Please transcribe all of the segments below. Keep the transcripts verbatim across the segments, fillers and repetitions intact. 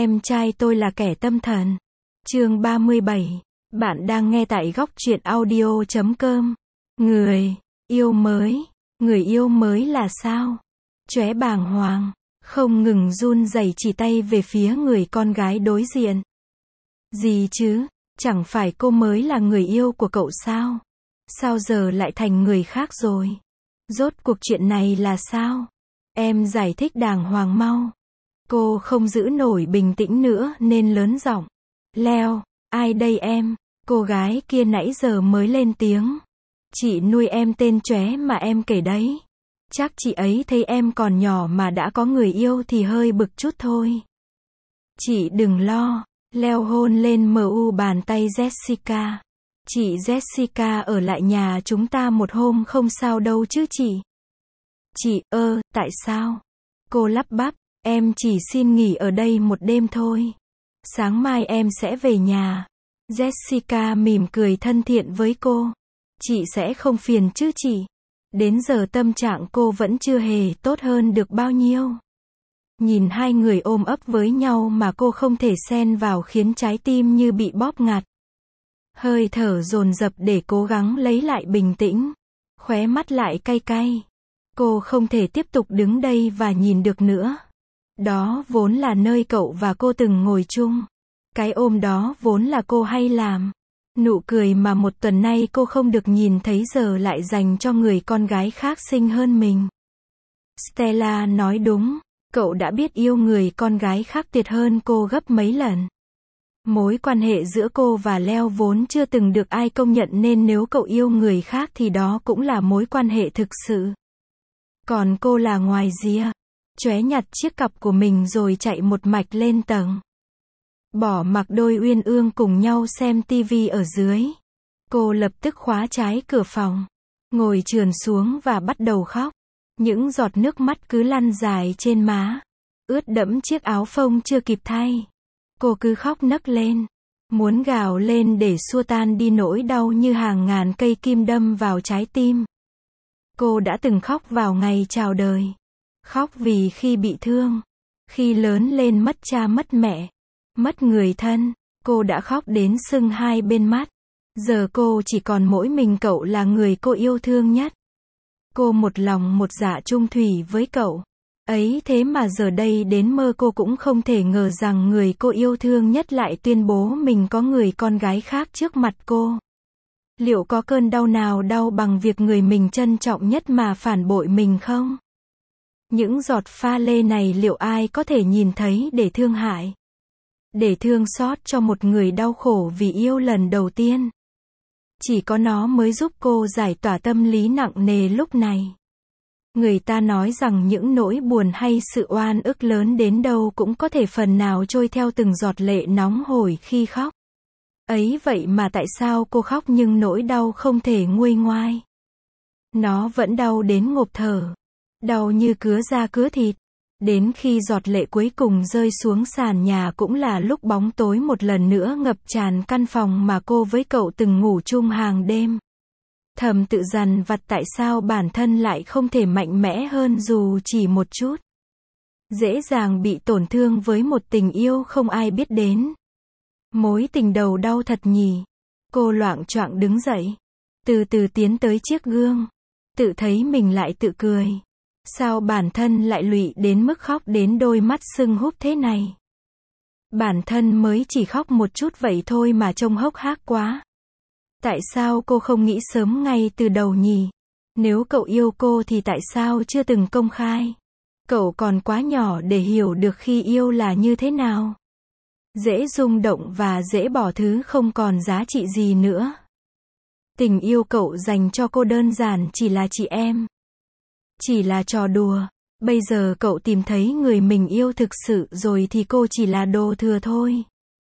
Em trai tôi là kẻ tâm thần. Chương ba mươi bảy. Bạn đang nghe tại góc truyện audio chấm com. Người yêu mới. Người yêu mới là sao? Chóe bàng hoàng, không ngừng run rẩy chỉ tay về phía người con gái đối diện. Gì chứ? Chẳng phải cô mới là người yêu của cậu sao? Sao giờ lại thành người khác rồi? Rốt cuộc chuyện này là sao? Em giải thích đàng hoàng mau. Cô không giữ nổi bình tĩnh nữa nên lớn giọng. Leo, ai đây em? Cô gái kia nãy giờ mới lên tiếng. Chị nuôi em tên Chóe mà em kể đấy. Chắc chị ấy thấy em còn nhỏ mà đã có người yêu thì hơi bực chút thôi. Chị đừng lo. Leo hôn lên mờ u bàn tay Jessica. Chị Jessica ở lại nhà chúng ta một hôm không sao đâu chứ chị. Chị, ơ, tại sao? Cô lắp bắp, em chỉ xin nghỉ ở đây một đêm thôi. Sáng mai em sẽ về nhà. Jessica mỉm cười thân thiện với cô. Chị sẽ không phiền chứ chị. Đến giờ tâm trạng cô vẫn chưa hề tốt hơn được bao nhiêu. Nhìn hai người ôm ấp với nhau mà cô không thể xen vào khiến trái tim như bị bóp ngặt. Hơi thở dồn dập để cố gắng lấy lại bình tĩnh. Khóe mắt lại cay cay. Cô không thể tiếp tục đứng đây và nhìn được nữa. Đó vốn là nơi cậu và cô từng ngồi chung. Cái ôm đó vốn là cô hay làm. Nụ cười mà một tuần nay cô không được nhìn thấy giờ lại dành cho người con gái khác xinh hơn mình. Stella nói đúng, cậu đã biết yêu người con gái khác tuyệt hơn cô gấp mấy lần. Mối quan hệ giữa cô và Leo vốn chưa từng được ai công nhận nên nếu cậu yêu người khác thì đó cũng là mối quan hệ thực sự. Còn cô là ngoài rìa. Chóe nhặt chiếc cặp của mình rồi chạy một mạch lên tầng. Bỏ mặc đôi uyên ương cùng nhau xem tivi ở dưới. Cô lập tức khóa trái cửa phòng. Ngồi trườn xuống và bắt đầu khóc. Những giọt nước mắt cứ lăn dài trên má. Ướt đẫm chiếc áo phông chưa kịp thay. Cô cứ khóc nấc lên. Muốn gào lên để xua tan đi nỗi đau như hàng ngàn cây kim đâm vào trái tim. Cô đã từng khóc vào ngày chào đời. Khóc vì khi bị thương. Khi lớn lên mất cha mất mẹ. Mất người thân. Cô đã khóc đến sưng hai bên mắt. Giờ cô chỉ còn mỗi mình cậu là người cô yêu thương nhất. Cô một lòng một dạ chung thủy với cậu. Ấy thế mà giờ đây đến mơ cô cũng không thể ngờ rằng người cô yêu thương nhất lại tuyên bố mình có người con gái khác trước mặt cô. Liệu có cơn đau nào đau bằng việc người mình trân trọng nhất mà phản bội mình không? Những giọt pha lê này liệu ai có thể nhìn thấy để thương hại? Để thương xót cho một người đau khổ vì yêu lần đầu tiên. Chỉ có nó mới giúp cô giải tỏa tâm lý nặng nề lúc này. Người ta nói rằng những nỗi buồn hay sự oan ức lớn đến đâu cũng có thể phần nào trôi theo từng giọt lệ nóng hổi khi khóc. Ấy vậy mà tại sao cô khóc nhưng nỗi đau không thể nguôi ngoai? Nó vẫn đau đến ngộp thở. Đau như cứa da cứa thịt. Đến khi giọt lệ cuối cùng rơi xuống sàn nhà cũng là lúc bóng tối một lần nữa ngập tràn căn phòng mà cô với cậu từng ngủ chung hàng đêm. Thầm tự dằn vặt tại sao bản thân lại không thể mạnh mẽ hơn dù chỉ một chút. Dễ dàng bị tổn thương với một tình yêu không ai biết đến. Mối tình đầu đau thật nhỉ. Cô loạng choạng đứng dậy. Từ từ tiến tới chiếc gương. Tự thấy mình lại tự cười. Sao bản thân lại lụy đến mức khóc đến đôi mắt sưng húp thế này? Bản thân mới chỉ khóc một chút vậy thôi mà trông hốc hác quá. Tại sao cô không nghĩ sớm ngay từ đầu nhỉ? Nếu cậu yêu cô thì tại sao chưa từng công khai? Cậu còn quá nhỏ để hiểu được khi yêu là như thế nào. Dễ rung động và dễ bỏ thứ không còn giá trị gì nữa. Tình yêu cậu dành cho cô đơn giản chỉ là chị em. Chỉ là trò đùa. Bây giờ cậu tìm thấy người mình yêu thực sự rồi thì cô chỉ là đồ thừa thôi.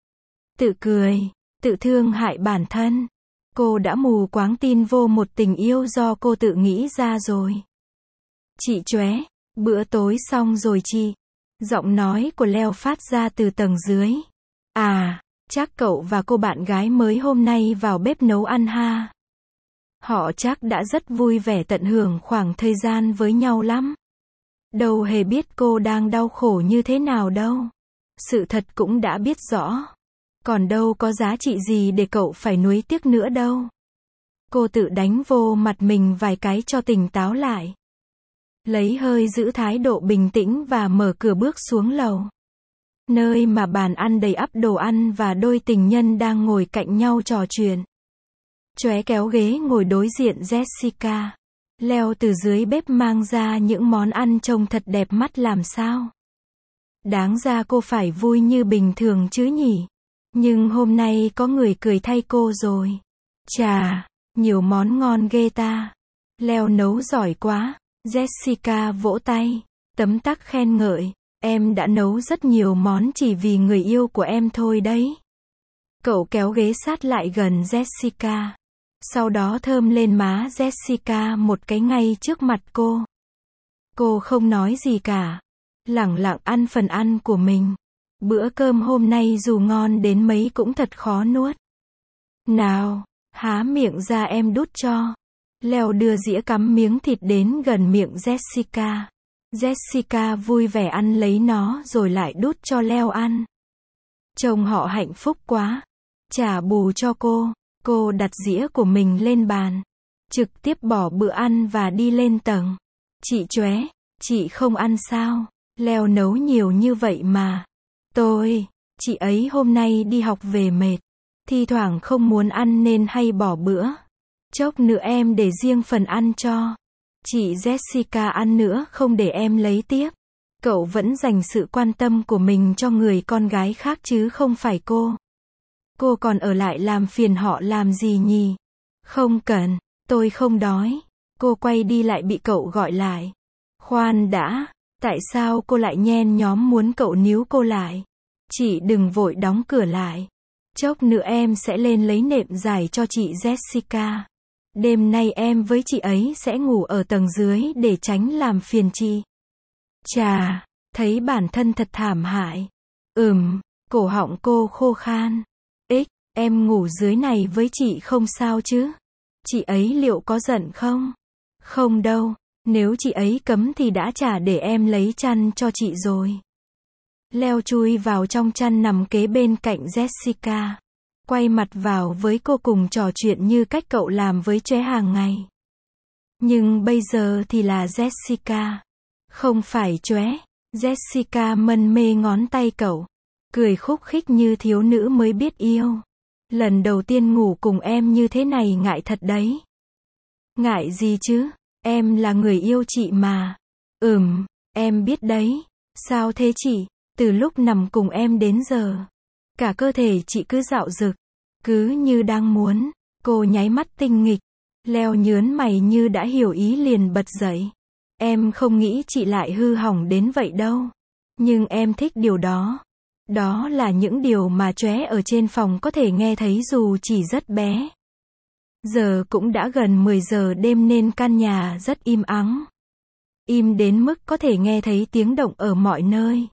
Tự cười, tự thương hại bản thân. Cô đã mù quáng tin vô một tình yêu do cô tự nghĩ ra rồi. Chị Chóe, bữa tối xong rồi chị. Giọng nói của Leo phát ra từ tầng dưới. À, chắc cậu và cô bạn gái mới hôm nay vào bếp nấu ăn ha. Họ chắc đã rất vui vẻ tận hưởng khoảng thời gian với nhau lắm. Đâu hề biết cô đang đau khổ như thế nào đâu. Sự thật cũng đã biết rõ. Còn đâu có giá trị gì để cậu phải nuối tiếc nữa đâu. Cô tự đánh vô mặt mình vài cái cho tỉnh táo lại. Lấy hơi giữ thái độ bình tĩnh và mở cửa bước xuống lầu. Nơi mà bàn ăn đầy ắp đồ ăn và đôi tình nhân đang ngồi cạnh nhau trò chuyện. Chóe kéo ghế ngồi đối diện Jessica. Leo từ dưới bếp mang ra những món ăn trông thật đẹp mắt làm sao. Đáng ra cô phải vui như bình thường chứ nhỉ. Nhưng hôm nay có người cười thay cô rồi. Chà, nhiều món ngon ghê ta. Leo nấu giỏi quá. Jessica vỗ tay, tấm tắc khen ngợi. Em đã nấu rất nhiều món chỉ vì người yêu của em thôi đấy. Cậu kéo ghế sát lại gần Jessica. Sau đó thơm lên má Jessica một cái ngay trước mặt cô. Cô không nói gì cả. Lẳng lặng ăn phần ăn của mình. Bữa cơm hôm nay dù ngon đến mấy cũng thật khó nuốt. Nào, há miệng ra em đút cho. Leo đưa dĩa cắm miếng thịt đến gần miệng Jessica. Jessica vui vẻ ăn lấy nó rồi lại đút cho Leo ăn. Trông họ hạnh phúc quá. Trả bù cho cô, cô đặt dĩa của mình lên bàn. Trực tiếp bỏ bữa ăn và đi lên tầng. Chị Chóe, chị không ăn sao? Leo nấu nhiều như vậy mà. Tôi, chị ấy hôm nay đi học về mệt. Thi thoảng không muốn ăn nên hay bỏ bữa. Chốc nữa em để riêng phần ăn cho. Chị Jessica ăn nữa không để em lấy tiếp. Cậu vẫn dành sự quan tâm của mình cho người con gái khác chứ không phải cô. Cô còn ở lại làm phiền họ làm gì nhỉ? Không cần, tôi không đói. Cô quay đi lại bị cậu gọi lại. Khoan đã, tại sao cô lại nhen nhóm muốn cậu níu cô lại? Chị đừng vội đóng cửa lại. Chốc nữa em sẽ lên lấy nệm dài cho chị Jessica. Đêm nay em với chị ấy sẽ ngủ ở tầng dưới để tránh làm phiền chị. Chà, thấy bản thân thật thảm hại. Ừm, cổ họng cô khô khan. Ích, em ngủ dưới này với chị không sao chứ? Chị ấy liệu có giận không? Không đâu, nếu chị ấy cấm thì đã trả để em lấy chăn cho chị rồi. Leo chui vào trong chăn nằm kế bên cạnh Jessica. Quay mặt vào với cô cùng trò chuyện như cách cậu làm với Chóe hàng ngày. Nhưng bây giờ thì là Jessica. Không phải Chóe. Jessica mân mê ngón tay cậu. Cười khúc khích như thiếu nữ mới biết yêu. Lần đầu tiên ngủ cùng em như thế này ngại thật đấy. Ngại gì chứ? Em là người yêu chị mà. Ừm, em biết đấy. Sao thế chị? Từ lúc nằm cùng em đến giờ. Cả cơ thể chị cứ dạo dực. Cứ như đang muốn. Cô nháy mắt tinh nghịch. Leo nhớn mày như đã hiểu ý liền bật dậy. Em không nghĩ chị lại hư hỏng đến vậy đâu. Nhưng em thích điều đó. Đó là những điều mà Chóe ở trên phòng có thể nghe thấy dù chỉ rất bé. Giờ cũng đã gần mười giờ đêm nên căn nhà rất im ắng. Im đến mức có thể nghe thấy tiếng động ở mọi nơi.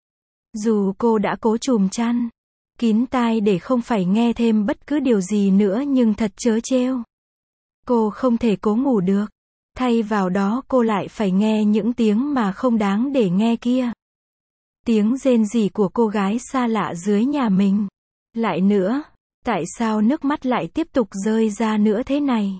Dù cô đã cố trùm chăn kín tai để không phải nghe thêm bất cứ điều gì nữa nhưng thật trớ trêu. Cô không thể cố ngủ được. Thay vào đó cô lại phải nghe những tiếng mà không đáng để nghe kia. Tiếng rên rỉ của cô gái xa lạ dưới nhà mình. Lại nữa, tại sao nước mắt lại tiếp tục rơi ra nữa thế này?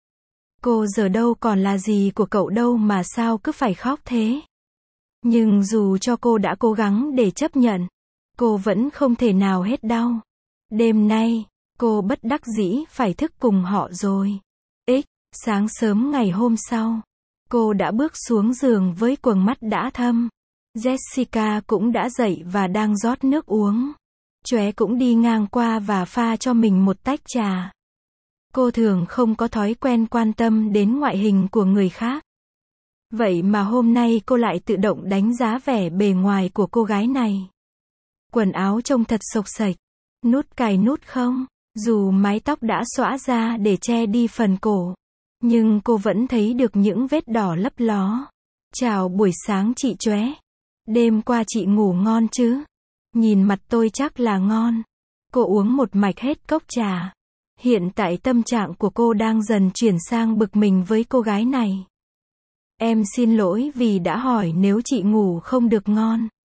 Cô giờ đâu còn là gì của cậu đâu mà sao cứ phải khóc thế? Nhưng dù cho cô đã cố gắng để chấp nhận, cô vẫn không thể nào hết đau. Đêm nay, cô bất đắc dĩ phải thức cùng họ rồi. Ích, sáng sớm ngày hôm sau, cô đã bước xuống giường với quầng mắt đã thâm. Jessica cũng đã dậy và đang rót nước uống. Chóe cũng đi ngang qua và pha cho mình một tách trà. Cô thường không có thói quen quan tâm đến ngoại hình của người khác. Vậy mà hôm nay cô lại tự động đánh giá vẻ bề ngoài của cô gái này. Quần áo trông thật xộc xệch. Nút cài nút không? Dù mái tóc đã xõa ra để che đi phần cổ. Nhưng cô vẫn thấy được những vết đỏ lấp ló. Chào buổi sáng chị Chóe. Đêm qua chị ngủ ngon chứ? Nhìn mặt tôi chắc là ngon. Cô uống một mạch hết cốc trà. Hiện tại tâm trạng của cô đang dần chuyển sang bực mình với cô gái này. Em xin lỗi vì đã hỏi nếu chị ngủ không được ngon.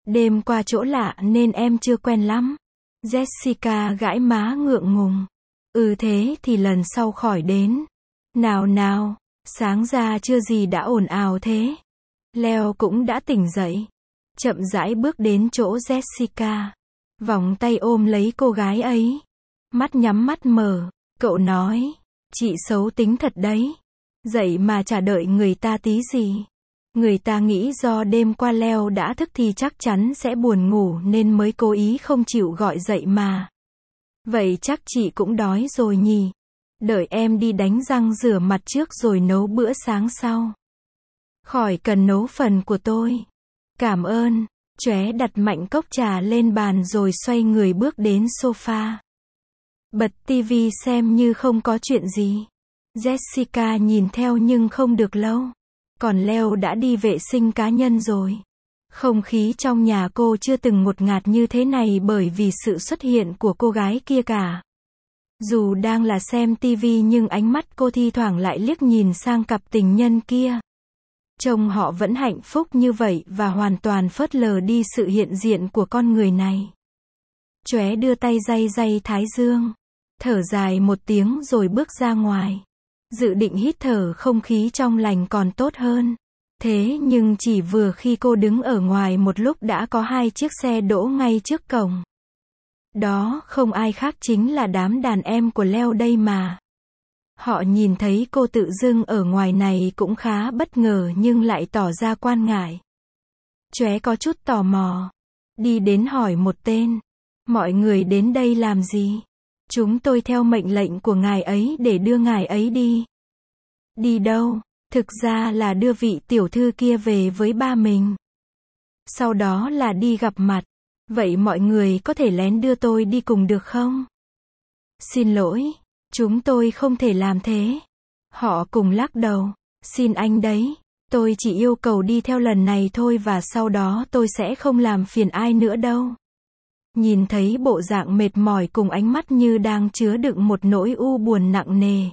Đêm qua chỗ lạ nên em chưa quen lắm. Jessica gãi má ngượng ngùng. Ừ thế thì lần sau khỏi đến. Nào nào, sáng ra chưa gì đã ồn ào thế. Leo cũng đã tỉnh dậy. Chậm rãi bước đến chỗ Jessica. Vòng tay ôm lấy cô gái ấy. Mắt nhắm mắt mở, cậu nói. Chị xấu tính thật đấy. Dậy mà chả đợi người ta tí gì. Người ta nghĩ do đêm qua Leo đã thức thì chắc chắn sẽ buồn ngủ nên mới cố ý không chịu gọi dậy mà. Vậy chắc chị cũng đói rồi nhỉ. Đợi em đi đánh răng rửa mặt trước rồi nấu bữa sáng sau. Khỏi cần nấu phần của tôi. Cảm ơn. Chóe đặt mạnh cốc trà lên bàn rồi xoay người bước đến sofa. Bật tivi xem như không có chuyện gì. Jessica nhìn theo nhưng không được lâu. Còn Leo đã đi vệ sinh cá nhân rồi. Không khí trong nhà cô chưa từng ngột ngạt như thế này bởi vì sự xuất hiện của cô gái kia cả. Dù đang là xem tivi nhưng ánh mắt cô thi thoảng lại liếc nhìn sang cặp tình nhân kia. Trông họ vẫn hạnh phúc như vậy và hoàn toàn phớt lờ đi sự hiện diện của con người này. Chóe đưa tay day day thái dương. Thở dài một tiếng rồi bước ra ngoài. Dự định hít thở không khí trong lành còn tốt hơn. Thế nhưng chỉ vừa khi cô đứng ở ngoài một lúc đã có hai chiếc xe đỗ ngay trước cổng. Đó không ai khác chính là đám đàn em của Leo đây mà. Họ nhìn thấy cô tự dưng ở ngoài này cũng khá bất ngờ nhưng lại tỏ ra quan ngại. Chóe có chút tò mò. Đi đến hỏi một tên. Mọi người đến đây làm gì? Chúng tôi theo mệnh lệnh của ngài ấy để đưa ngài ấy đi. Đi đâu? Thực ra là đưa vị tiểu thư kia về với ba mình. Sau đó là đi gặp mặt. Vậy mọi người có thể lén đưa tôi đi cùng được không? Xin lỗi, chúng tôi không thể làm thế. Họ cùng lắc đầu. Xin anh đấy, tôi chỉ yêu cầu đi theo lần này thôi và sau đó tôi sẽ không làm phiền ai nữa đâu. Nhìn thấy bộ dạng mệt mỏi cùng ánh mắt như đang chứa đựng một nỗi u buồn nặng nề.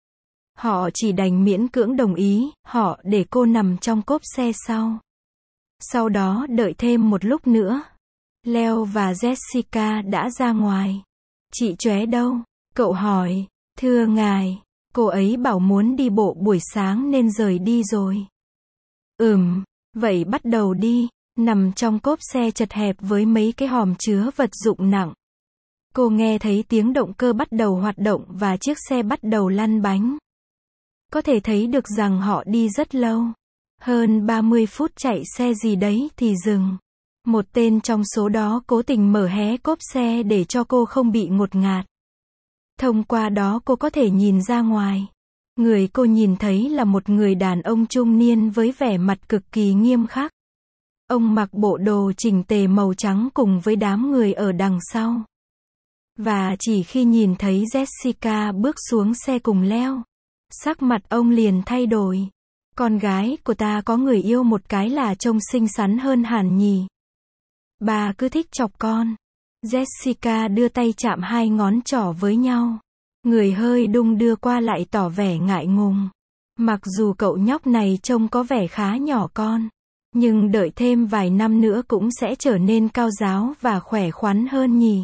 Họ chỉ đành miễn cưỡng đồng ý, họ để cô nằm trong cốp xe sau. Sau đó đợi thêm một lúc nữa. Leo và Jessica đã ra ngoài. Chị Chóe đâu? Cậu hỏi. Thưa ngài, cô ấy bảo muốn đi bộ buổi sáng nên rời đi rồi. Ừm, vậy bắt đầu đi. Nằm trong cốp xe chật hẹp với mấy cái hòm chứa vật dụng nặng. Cô nghe thấy tiếng động cơ bắt đầu hoạt động và chiếc xe bắt đầu lăn bánh. Có thể thấy được rằng họ đi rất lâu. Hơn ba mươi phút chạy xe gì đấy thì dừng. Một tên trong số đó cố tình mở hé cốp xe để cho cô không bị ngột ngạt. Thông qua đó cô có thể nhìn ra ngoài. Người cô nhìn thấy là một người đàn ông trung niên với vẻ mặt cực kỳ nghiêm khắc. Ông mặc bộ đồ chỉnh tề màu trắng cùng với đám người ở đằng sau. Và chỉ khi nhìn thấy Jessica bước xuống xe cùng Leo, sắc mặt ông liền thay đổi. Con gái của ta có người yêu một cái là trông xinh xắn hơn hẳn nhỉ. Bà cứ thích chọc con. Jessica đưa tay chạm hai ngón trỏ với nhau. Người hơi đung đưa qua lại tỏ vẻ ngại ngùng. Mặc dù cậu nhóc này trông có vẻ khá nhỏ con. Nhưng đợi thêm vài năm nữa cũng sẽ trở nên cao ráo và khỏe khoắn hơn nhỉ.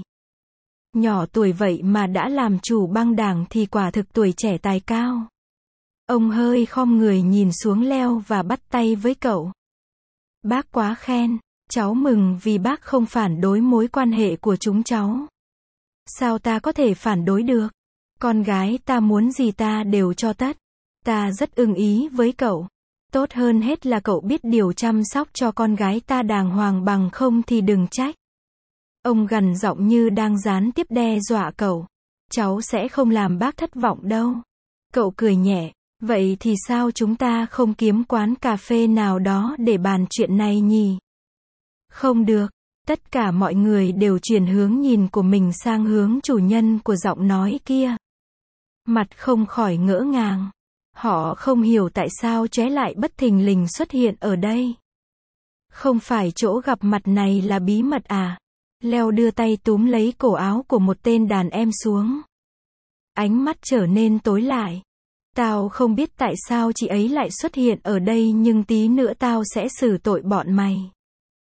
Nhỏ tuổi vậy mà đã làm chủ băng đảng thì quả thực tuổi trẻ tài cao. Ông hơi khom người nhìn xuống Leo và bắt tay với cậu. Bác quá khen. Cháu mừng vì bác không phản đối mối quan hệ của chúng cháu. Sao ta có thể phản đối được? Con gái ta muốn gì ta đều cho tất. Ta rất ưng ý với cậu. Tốt hơn hết là cậu biết điều chăm sóc cho con gái ta đàng hoàng bằng không thì đừng trách. Ông gằn giọng như đang gián tiếp đe dọa cậu. Cháu sẽ không làm bác thất vọng đâu. Cậu cười nhẹ. Vậy thì sao chúng ta không kiếm quán cà phê nào đó để bàn chuyện này nhỉ? Không được. Tất cả mọi người đều chuyển hướng nhìn của mình sang hướng chủ nhân của giọng nói kia. Mặt không khỏi ngỡ ngàng. Họ không hiểu tại sao Chóe lại bất thình lình xuất hiện ở đây. Không phải chỗ gặp mặt này là bí mật à? Leo đưa tay túm lấy cổ áo của một tên đàn em xuống. Ánh mắt trở nên tối lại. Tao không biết tại sao chị ấy lại xuất hiện ở đây nhưng tí nữa tao sẽ xử tội bọn mày.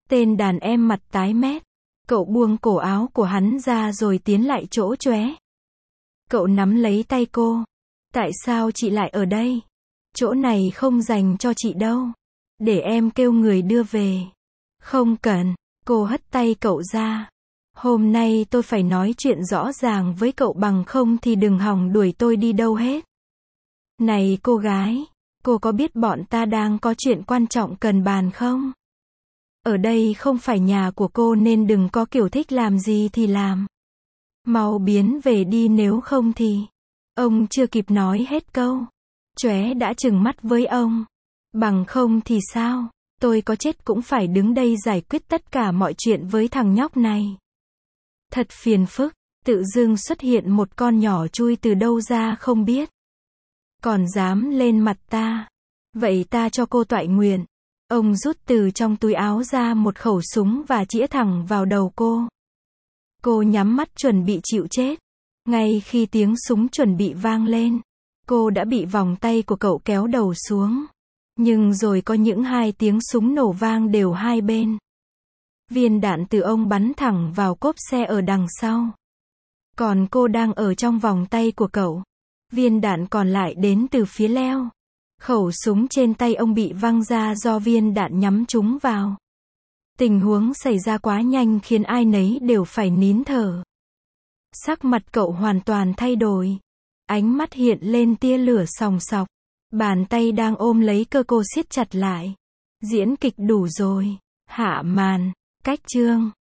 Tên đàn em mặt tái mét. Cậu buông cổ áo của hắn ra rồi tiến lại chỗ Chóe. Cậu nắm lấy tay cô. Tại sao chị lại ở đây? Chỗ này không dành cho chị đâu. Để em kêu người đưa về. Không cần. Cô hất tay cậu ra. Hôm nay tôi phải nói chuyện rõ ràng với cậu, bằng không thì đừng hòng đuổi tôi đi đâu hết. Này cô gái, cô có biết bọn ta đang có chuyện quan trọng cần bàn không? Ở đây không phải nhà của cô nên đừng có kiểu thích làm gì thì làm. Mau biến về đi, nếu không thì... Ông chưa kịp nói hết câu. Chóe đã trừng mắt với ông. Bằng không thì sao? Tôi có chết cũng phải đứng đây giải quyết tất cả mọi chuyện với thằng nhóc này. Thật phiền phức, tự dưng xuất hiện một con nhỏ chui từ đâu ra không biết. Còn dám lên mặt ta. Vậy ta cho cô toại nguyện. Ông rút từ trong túi áo ra một khẩu súng và chĩa thẳng vào đầu cô. Cô nhắm mắt chuẩn bị chịu chết. Ngay khi tiếng súng chuẩn bị vang lên, cô đã bị vòng tay của cậu kéo đầu xuống. Nhưng rồi có những hai tiếng súng nổ vang đều hai bên. Viên đạn từ ông bắn thẳng vào cốp xe ở đằng sau. Còn cô đang ở trong vòng tay của cậu. Viên đạn còn lại đến từ phía leo. Khẩu súng trên tay ông bị văng ra do viên đạn nhắm trúng vào. Tình huống xảy ra quá nhanh khiến ai nấy đều phải nín thở. Sắc mặt cậu hoàn toàn thay đổi. Ánh mắt hiện lên tia lửa sòng sọc. Bàn tay đang ôm lấy cơ cô siết chặt lại. Diễn kịch đủ rồi. Hạ màn. Cách chương.